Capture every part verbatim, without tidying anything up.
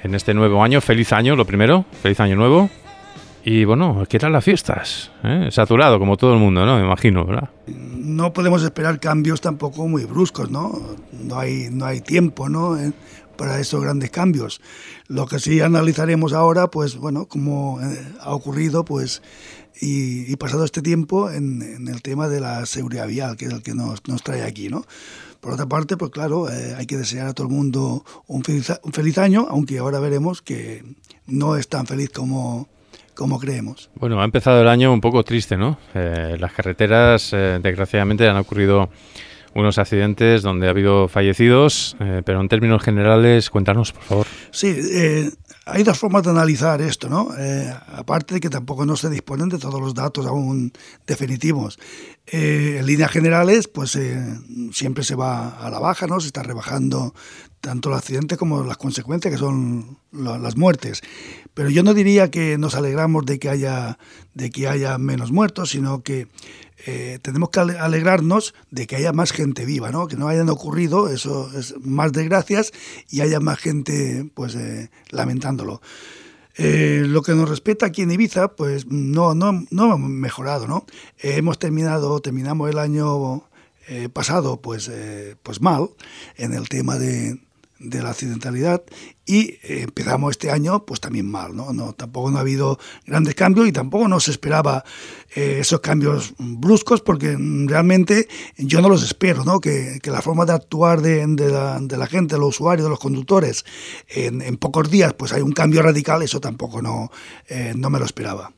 en este nuevo año. Feliz año, lo primero, feliz año nuevo. Y bueno, ¿qué tal las fiestas? ¿Eh? Saturado, como todo el mundo, ¿no? Me imagino, ¿verdad? No podemos esperar cambios tampoco muy bruscos, ¿no? No hay, no hay tiempo, ¿no? Eh, para esos grandes cambios. Lo que sí analizaremos ahora, pues bueno, como eh, ha ocurrido, pues, y, y pasado este tiempo en, en el tema de la seguridad vial, que es el que nos, nos trae aquí, ¿no? Por otra parte, pues claro, eh, hay que desear a todo el mundo un feliz, un feliz año, aunque ahora veremos que no es tan feliz como... como creemos. Bueno, ha empezado el año un poco triste, ¿no? Eh, las carreteras, eh, desgraciadamente, han ocurrido unos accidentes donde ha habido fallecidos, eh, pero en términos generales, cuéntanos, por favor. Sí, eh, hay dos formas de analizar esto, ¿no? Eh, aparte de que tampoco no se disponen de todos los datos aún definitivos. Eh, en líneas generales, pues eh, siempre se va a la baja, ¿no? Se está rebajando tanto el accidente como las consecuencias, que son lo, las muertes. Pero yo no diría que nos alegramos de que haya, de que haya menos muertos, sino que eh, tenemos que alegrarnos de que haya más gente viva, ¿no? Que no hayan ocurrido, eso es más desgracias, y haya más gente pues eh, lamentándolo. Eh, lo que nos respecta aquí en Ibiza, pues no, no, no hemos mejorado, ¿no? Eh, hemos terminado, terminamos el año eh, pasado pues, eh, pues mal en el tema de, de la accidentalidad y eh, empezamos este año pues también mal, ¿no? No, tampoco no ha habido grandes cambios y tampoco no se esperaba eh, esos cambios bruscos porque realmente yo no los espero, ¿no? Que, que la forma de actuar de, de, la, de la gente, de los usuarios, de los conductores, en, en pocos días pues hay un cambio radical, eso tampoco no, eh, no me lo esperaba.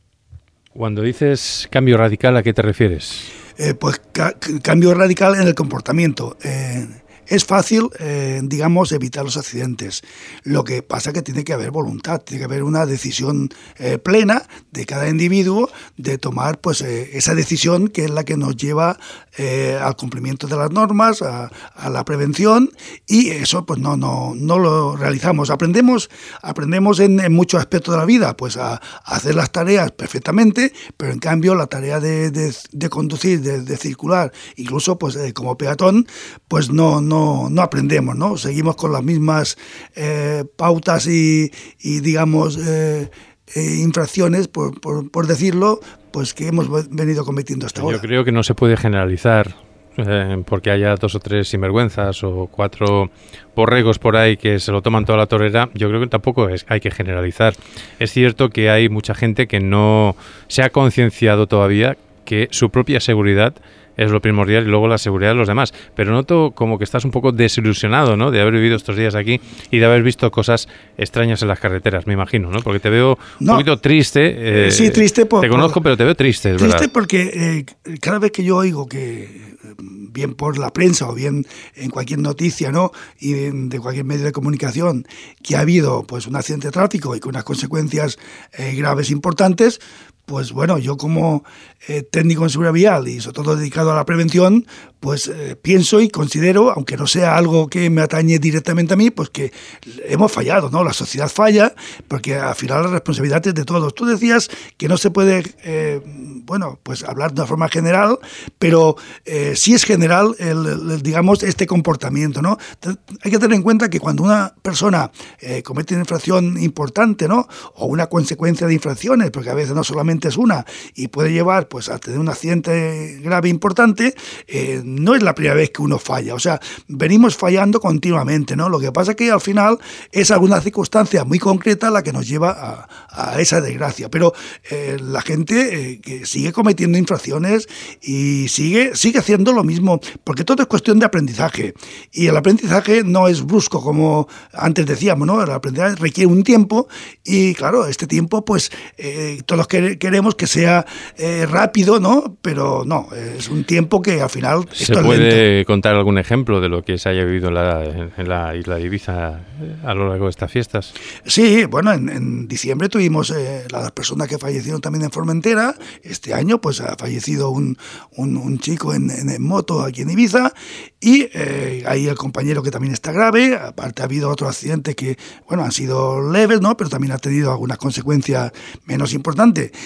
Cuando dices cambio radical, ¿a qué te refieres? Eh, pues ca- cambio radical en el comportamiento. Eh, Es fácil, eh, digamos, evitar los accidentes. Lo que pasa es que tiene que haber voluntad, tiene que haber una decisión eh, plena de cada individuo de tomar pues eh, esa decisión que es la que nos lleva eh, al cumplimiento de las normas, a, a la prevención, y eso pues no, no, no lo realizamos. Aprendemos, aprendemos en, en muchos aspectos de la vida, pues a, a hacer las tareas perfectamente, pero en cambio la tarea de, de, de conducir, de, de circular, incluso pues eh, como peatón, pues no, no No, no aprendemos, ¿no? Seguimos con las mismas eh, pautas y, y digamos, eh, eh, infracciones, por, por, por decirlo, pues que hemos venido cometiendo hasta Yo ahora. Yo creo que no se puede generalizar eh, porque haya dos o tres sinvergüenzas o cuatro borregos por ahí que se lo toman toda la torera. Yo creo que tampoco es, hay que generalizar. Es cierto que hay mucha gente que no se ha concienciado todavía que su propia seguridad es lo primordial y luego la seguridad de los demás. Pero noto como que estás un poco desilusionado, ¿no? De haber vivido estos días aquí y de haber visto cosas extrañas en las carreteras, me imagino, ¿no? Porque te veo no, un poquito triste. Eh, sí, triste. Por, te conozco, por, pero te veo triste, es triste verdad. porque eh, cada vez que yo oigo que, bien por la prensa o bien en cualquier noticia, ¿no? Y de, de cualquier medio de comunicación, que ha habido pues un accidente de tráfico y con unas consecuencias eh, graves importantes, pues bueno, yo como eh, técnico en seguridad vial y sobre todo dedicado a la prevención, pues eh, pienso y considero, aunque no sea algo que me atañe directamente a mí, pues que hemos fallado, ¿no? La sociedad falla, porque al final la responsabilidad es de todos. Tú decías que no se puede, eh, bueno, pues hablar de una forma general, pero eh, sí es general, el, el, digamos, este comportamiento, ¿no? Hay que tener en cuenta que cuando una persona eh, comete una infracción importante, ¿no? O una consecuencia de infracciones, porque a veces no solamente es una y puede llevar pues a tener un accidente grave importante, eh, no es la primera vez que uno falla, o sea, venimos fallando continuamente, ¿no? Lo que pasa es que al final es alguna circunstancia muy concreta la que nos lleva a, a esa desgracia, pero eh, la gente eh, que sigue cometiendo infracciones y sigue, sigue haciendo lo mismo, porque todo es cuestión de aprendizaje y el aprendizaje no es brusco como antes decíamos, ¿no? El aprendizaje requiere un tiempo y claro, este tiempo pues eh, todos queremos queremos que sea eh, rápido, ¿no? Pero no, es un tiempo que al final ¿Se esto puede es lento. contar algún ejemplo de lo que se haya vivido en la, en la isla de Ibiza a lo largo de estas fiestas? Sí, bueno, en, en diciembre tuvimos eh, las personas que fallecieron también en Formentera. Este año pues ha fallecido un, un, un chico en, en, en moto aquí en Ibiza y eh, ahí el compañero que también está grave. Aparte ha habido otros accidentes que, bueno, han sido leves, ¿no? Pero también ha tenido algunas consecuencias menos importantes.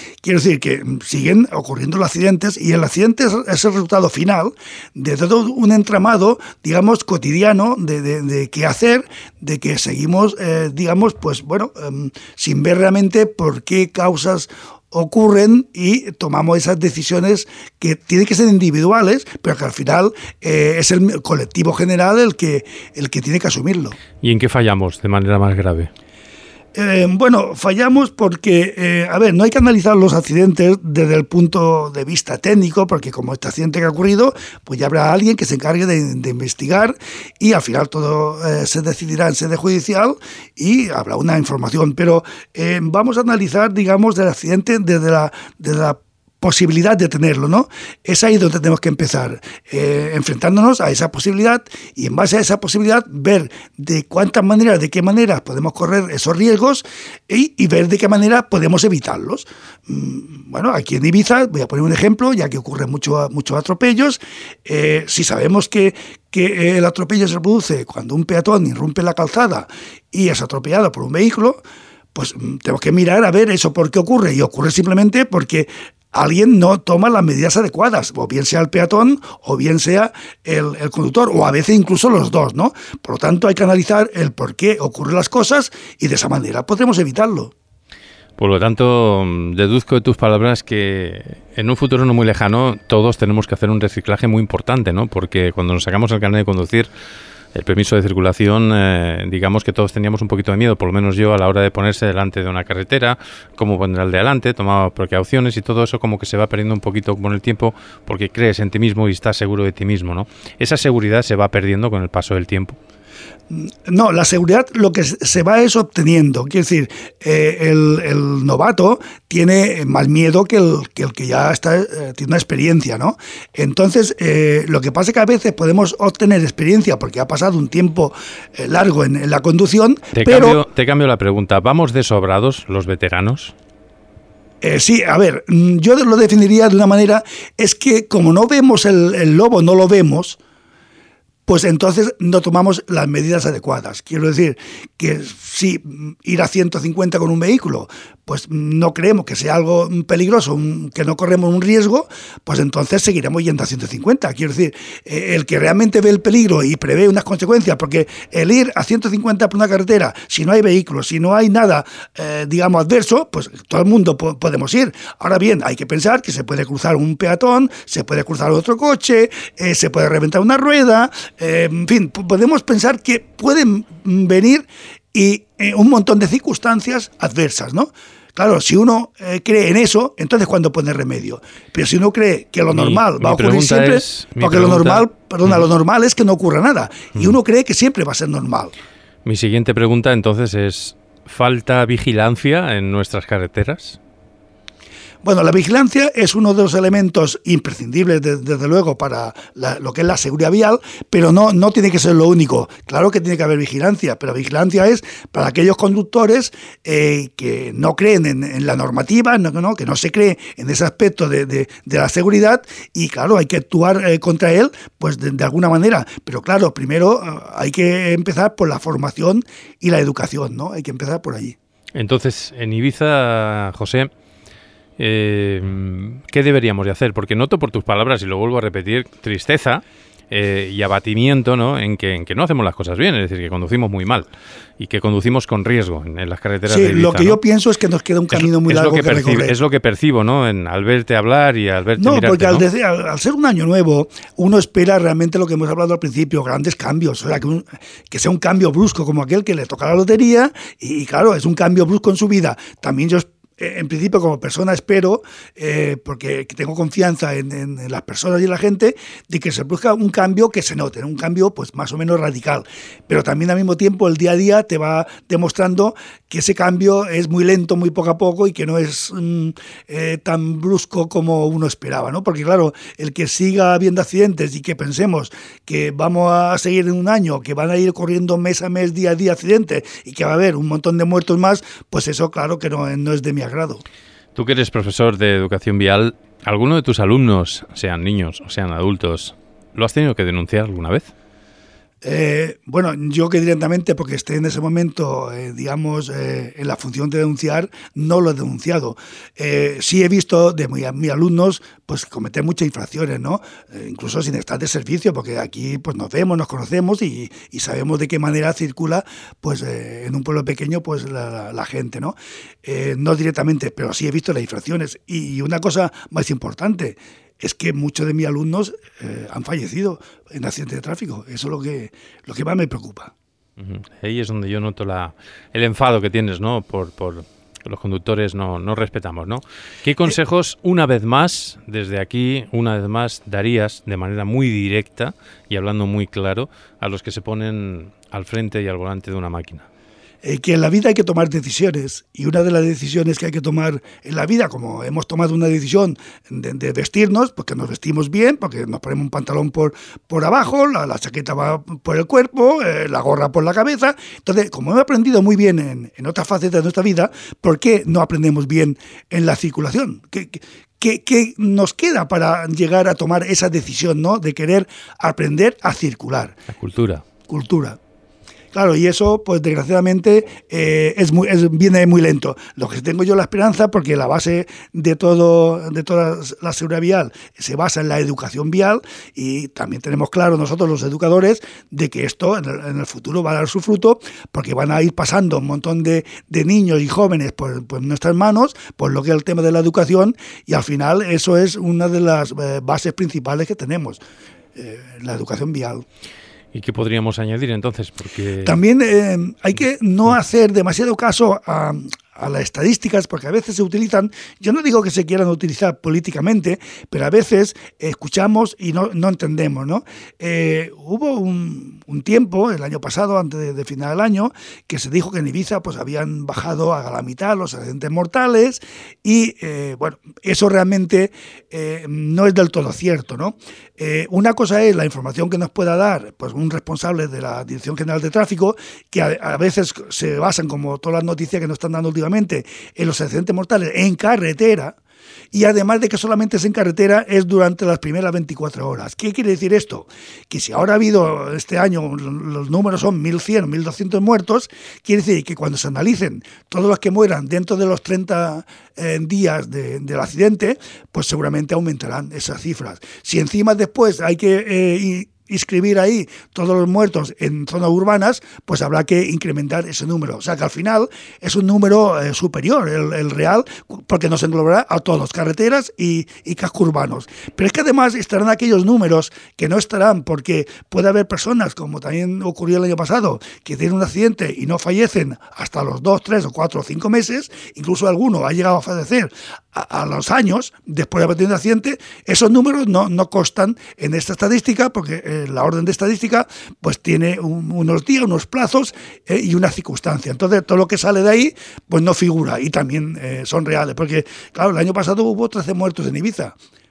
Quiero decir que siguen ocurriendo los accidentes y el accidente es, es el resultado final de todo un entramado, digamos, cotidiano de, de, de qué hacer, de que seguimos, eh, digamos, pues bueno, eh, sin ver realmente por qué causas ocurren y tomamos esas decisiones que tienen que ser individuales, pero que al final eh, es el colectivo general el que, el que tiene que asumirlo. ¿Y en qué fallamos de manera más grave? Eh, bueno, fallamos porque, eh, a ver, no hay que analizar los accidentes desde el punto de vista técnico, porque como este accidente que ha ocurrido, pues ya habrá alguien que se encargue de, de investigar y al final todo eh, se decidirá en sede judicial y habrá una información. Pero eh, vamos a analizar, digamos, del accidente desde la, desde la posibilidad de tenerlo, ¿no? Es ahí donde tenemos que empezar, eh, enfrentándonos a esa posibilidad y en base a esa posibilidad ver de cuántas maneras, de qué maneras podemos correr esos riesgos y, y ver de qué manera podemos evitarlos. Mm, bueno, aquí en Ibiza, voy a poner un ejemplo, ya que ocurren mucho, muchos atropellos, eh, si sabemos que, que el atropello se produce cuando un peatón irrumpe la calzada y es atropellado por un vehículo, pues tenemos que mirar a ver eso por qué ocurre, y ocurre simplemente porque alguien no toma las medidas adecuadas, o bien sea el peatón o bien sea el, el conductor, o a veces incluso los dos, ¿no? Por lo tanto, hay que analizar el por qué ocurren las cosas y de esa manera podremos evitarlo. Por lo tanto, deduzco de tus palabras que en un futuro no muy lejano todos tenemos que hacer un reciclaje muy importante, ¿no? Porque cuando nos sacamos el carnet de conducir, el permiso de circulación, eh, digamos que todos teníamos un poquito de miedo, por lo menos yo, a la hora de ponerse delante de una carretera, cómo poner al de delante, tomaba precauciones y todo eso como que se va perdiendo un poquito con el tiempo porque crees en ti mismo y estás seguro de ti mismo, ¿no? Esa seguridad se va perdiendo con el paso del tiempo. No, la seguridad lo que se va es obteniendo. Quiero decir, eh, el, el novato tiene más miedo que el que, el que ya está, eh, tiene una experiencia, ¿no? Entonces, eh, lo que pasa es que a veces podemos obtener experiencia porque ha pasado un tiempo eh, largo en, en la conducción, te pero... Cambio, te cambio la pregunta. ¿Vamos de sobrados los veteranos? Eh, sí, a ver, yo lo definiría de una manera, es que como no vemos el, el lobo, no lo vemos, pues entonces no tomamos las medidas adecuadas. Quiero decir que si ir a ciento cincuenta con un vehículo, pues no creemos que sea algo peligroso, un, que no corremos un riesgo, pues entonces seguiremos yendo a ciento cincuenta. Quiero decir, eh, el que realmente ve el peligro y prevé unas consecuencias, porque el ir a ciento cincuenta por una carretera, si no hay vehículos, si no hay nada, eh, digamos, adverso, pues todo el mundo po- podemos ir. Ahora bien, hay que pensar que se puede cruzar un peatón, se puede cruzar otro coche, eh, se puede reventar una rueda, eh, en fin, p- podemos pensar que pueden venir y eh, un montón de circunstancias adversas, ¿no? Claro, si uno eh, cree en eso, entonces ¿cuándo pone remedio? Pero si uno cree que lo Mi, normal va a mi ocurrir siempre, es, porque pregunta, lo normal, perdona, uh-huh. lo normal es que no ocurra nada. Uh-huh. Y uno cree que siempre va a ser normal. Mi siguiente pregunta entonces es, ¿falta vigilancia en nuestras carreteras? Bueno, la vigilancia es uno de los elementos imprescindibles, de, desde luego, para la, lo que es la seguridad vial, pero no, no tiene que ser lo único. Claro que tiene que haber vigilancia, pero vigilancia es para aquellos conductores eh, que no creen en, en la normativa, no, no, que no se cree en ese aspecto de, de, de la seguridad, y claro, hay que actuar eh, contra él pues de, de alguna manera. Pero claro, primero eh, hay que empezar por la formación y la educación, ¿no? Hay que empezar por allí. Entonces, en Ibiza, José, Eh, ¿qué deberíamos de hacer? Porque noto por tus palabras, y lo vuelvo a repetir, tristeza eh, y abatimiento, ¿no? En que, en que no hacemos las cosas bien, es decir, que conducimos muy mal y que conducimos con riesgo en, en las carreteras sí, de Ibiza. Lo que ¿no? yo pienso es que nos queda un camino es, muy es largo lo que, que percibe, recorrer. Es lo que percibo, ¿no? En, al verte hablar y al verte No, mirarte, porque al, ¿no? de, al, al ser un año nuevo, uno espera realmente lo que hemos hablado al principio, grandes cambios, o sea, que, un, que sea un cambio brusco como aquel que le toca la lotería, y, y claro, es un cambio brusco en su vida. También yo en principio, como persona, espero, eh, porque tengo confianza en, en, en las personas y en la gente, de que se produzca un cambio que se note, un cambio pues más o menos radical. Pero también al mismo tiempo el día a día te va demostrando que ese cambio es muy lento, muy poco a poco, y que no es mm, eh, tan brusco como uno esperaba, ¿no? Porque claro, el que siga habiendo accidentes y que pensemos que vamos a seguir en un año, que van a ir corriendo mes a mes, día a día accidentes, y que va a haber un montón de muertos más, pues eso claro que no, no es de mi agrado. Tú que eres profesor de educación vial, ¿alguno de tus alumnos, sean niños o sean adultos, lo has tenido que denunciar alguna vez? Eh, bueno, yo que directamente, porque esté en ese momento, eh, digamos, eh, en la función de denunciar, no lo he denunciado. Eh, sí he visto de mis mi alumnos pues cometer muchas infracciones, ¿no? Eh, incluso sin estar de servicio, porque aquí pues nos vemos, nos conocemos y, y sabemos de qué manera circula pues eh, en un pueblo pequeño pues la, la, la gente, ¿no? Eh, no directamente, pero sí he visto las infracciones. Y una cosa más importante, es que muchos de mis alumnos eh, han fallecido en accidentes de tráfico. Eso es lo que, lo que más me preocupa. Uh-huh. Ahí es donde yo noto la, el enfado que tienes, ¿no? Por, por los conductores no, no respetamos, ¿no? ¿Qué consejos, una vez más, desde aquí, una vez más, darías de manera muy directa y hablando muy claro a los que se ponen al frente y al volante de una máquina? Eh, que en la vida hay que tomar decisiones, y una de las decisiones que hay que tomar en la vida, como hemos tomado una decisión de, de vestirnos, porque nos vestimos bien, porque nos ponemos un pantalón por, por abajo, la, la chaqueta va por el cuerpo, eh, la gorra por la cabeza. Entonces, como hemos aprendido muy bien en, en otras facetas de nuestra vida, ¿por qué no aprendemos bien en la circulación? ¿Qué, qué, qué, qué nos queda para llegar a tomar esa decisión, ¿no?, de querer aprender a circular? La cultura. Cultura. Claro, y eso, pues desgraciadamente, eh, es muy, es, viene muy lento. Lo que tengo yo la esperanza, porque la base de todo, de toda la seguridad vial se basa en la educación vial, y también tenemos claro nosotros los educadores de que esto en el, en el futuro va a dar su fruto, porque van a ir pasando un montón de, de niños y jóvenes por, por nuestras manos, por lo que es el tema de la educación, y al final eso es una de las eh, bases principales que tenemos, eh, la educación vial. ¿Y qué podríamos añadir entonces? Porque también eh, hay que no hacer demasiado caso a, a las estadísticas, porque a veces se utilizan, yo no digo que se quieran utilizar políticamente, pero a veces escuchamos y no, no entendemos, ¿no? Eh, hubo un, un tiempo, el año pasado, antes de, de final del año, que se dijo que en Ibiza pues habían bajado a la mitad los accidentes mortales, y eh, bueno, eso realmente eh, no es del todo cierto, ¿no? Eh, una cosa es la información que nos pueda dar pues un responsable de la Dirección General de Tráfico, que a, a veces se basan, como todas las noticias que nos están dando últimamente, en los accidentes mortales en carretera, y además de que solamente es en carretera, es durante las primeras veinticuatro horas. ¿Qué quiere decir esto? Que si ahora ha habido este año, los números son mil cien, mil doscientos muertos, quiere decir que cuando se analicen todos los que mueran dentro de los treinta eh, días de, del accidente, pues seguramente aumentarán esas cifras. Si encima después hay que eh, inscribir ahí todos los muertos en zonas urbanas, pues habrá que incrementar ese número. O sea que al final es un número eh, superior, el, el real, porque nos englobará a todos, carreteras y, y cascos urbanos. Pero es que además estarán aquellos números que no estarán, porque puede haber personas, como también ocurrió el año pasado, que tienen un accidente y no fallecen hasta los dos, tres o cuatro o cinco meses, incluso alguno ha llegado a fallecer a, a los años después de haber tenido un accidente. Esos números no, no constan en esta estadística, porque eh, la orden de estadística pues tiene un, unos días, unos plazos eh, y una circunstancia. Entonces todo lo que sale de ahí pues no figura, y también eh, son reales, porque claro, el año pasado hubo trece muertos en Ibiza.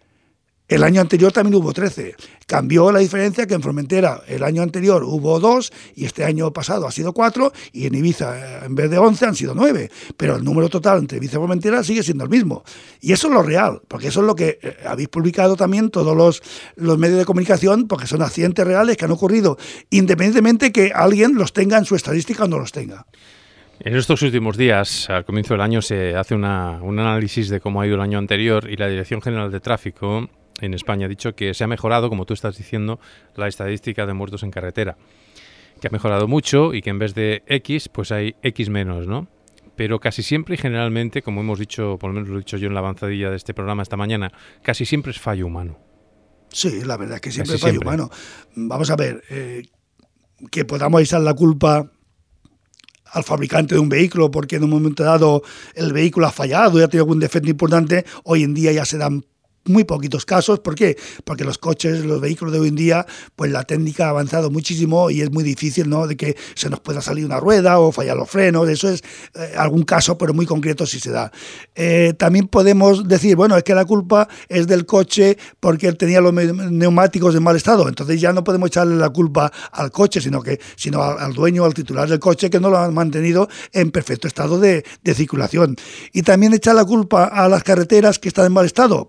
El año anterior también hubo trece. Cambió la diferencia, que en Formentera el año anterior hubo dos y este año pasado ha sido cuatro, y en Ibiza en vez de once han sido nueve. Pero el número total entre Ibiza y Formentera sigue siendo el mismo. Y eso es lo real, porque eso es lo que eh, habéis publicado también todos los, los medios de comunicación, porque son accidentes reales que han ocurrido, independientemente que alguien los tenga en su estadística o no los tenga. En estos últimos días, al comienzo del año, se hace una, un análisis de cómo ha ido el año anterior, y la Dirección General de Tráfico en España ha dicho que se ha mejorado, como tú estás diciendo, la estadística de muertos en carretera, que ha mejorado mucho y que en vez de X, pues hay X menos, ¿no? Pero casi siempre y generalmente, como hemos dicho, por lo menos lo he dicho yo en la avanzadilla de este programa esta mañana, casi siempre es fallo humano. Sí, la verdad es que siempre es fallo siempre. humano. Vamos a ver, eh, que podamos echar la culpa al fabricante de un vehículo porque en un momento dado el vehículo ha fallado y ha tenido algún defecto importante, hoy en día ya se dan muy poquitos casos. ¿Por qué? Porque los coches, los vehículos de hoy en día, pues la técnica ha avanzado muchísimo y es muy difícil, ¿no?, de que se nos pueda salir una rueda o fallar los frenos. Eso es eh, algún caso, pero muy concreto si se da. Eh, también podemos decir, bueno, es que la culpa es del coche porque él tenía los neumáticos en mal estado. Entonces ya no podemos echarle la culpa al coche, sino que sino al, al dueño, al titular del coche, que no lo han mantenido en perfecto estado de, de circulación. Y también echar la culpa a las carreteras que están en mal estado. Puede ser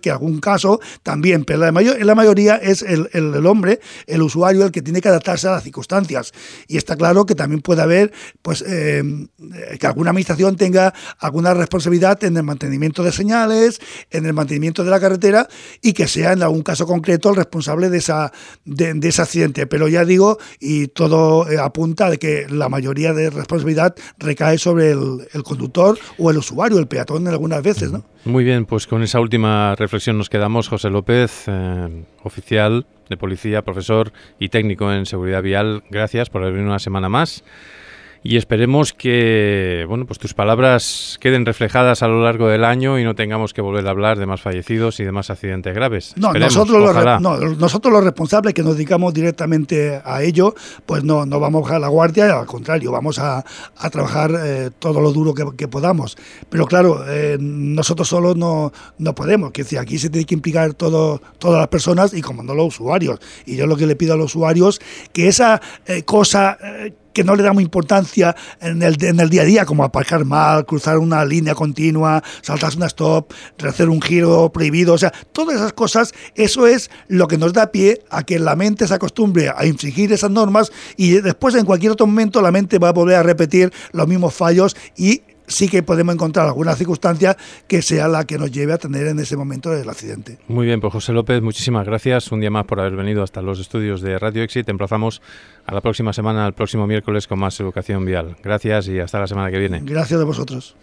que en algún caso también, pero la mayor, en la mayoría es el, el, el hombre, el usuario, el que tiene que adaptarse a las circunstancias. Y está claro que también puede haber pues eh, que alguna administración tenga alguna responsabilidad en el mantenimiento de señales, en el mantenimiento de la carretera, y que sea en algún caso concreto el responsable de, esa, de, de ese accidente. Pero ya digo, y todo eh, apunta de que la mayoría de responsabilidad recae sobre el, el conductor o el usuario, el peatón algunas veces, ¿no? Muy bien, pues con esa última reflexión nos quedamos. José López, eh, oficial de policía, profesor y técnico en seguridad vial, gracias por haber venido una semana más. Y esperemos que, bueno, pues tus palabras queden reflejadas a lo largo del año y no tengamos que volver a hablar de más fallecidos y de más accidentes graves. No, Esperemos, nosotros, los, ojalá. no, nosotros los responsables que nos dedicamos directamente a ello, pues no, no vamos a bajar la guardia, al contrario, vamos a, a trabajar eh, todo lo duro que, que podamos. Pero claro, eh, nosotros solos no, no podemos, que decir, aquí se tiene que implicar todo, todas las personas y como no los usuarios. Y yo lo que le pido a los usuarios, que esa eh, cosa... Eh, que no le damos importancia en el, en el día a día, como aparcar mal, cruzar una línea continua, saltarse una stop, hacer un giro prohibido, o sea, todas esas cosas, eso es lo que nos da pie a que la mente se acostumbre a infringir esas normas y después en cualquier otro momento la mente va a volver a repetir los mismos fallos y sí que podemos encontrar alguna circunstancia que sea la que nos lleve a tener en ese momento el accidente. Muy bien, pues José López, muchísimas gracias un día más por haber venido hasta los estudios de Radio Exit. Te emplazamos a la próxima semana, al próximo miércoles, con más educación vial. Gracias y hasta la semana que viene. Gracias a vosotros.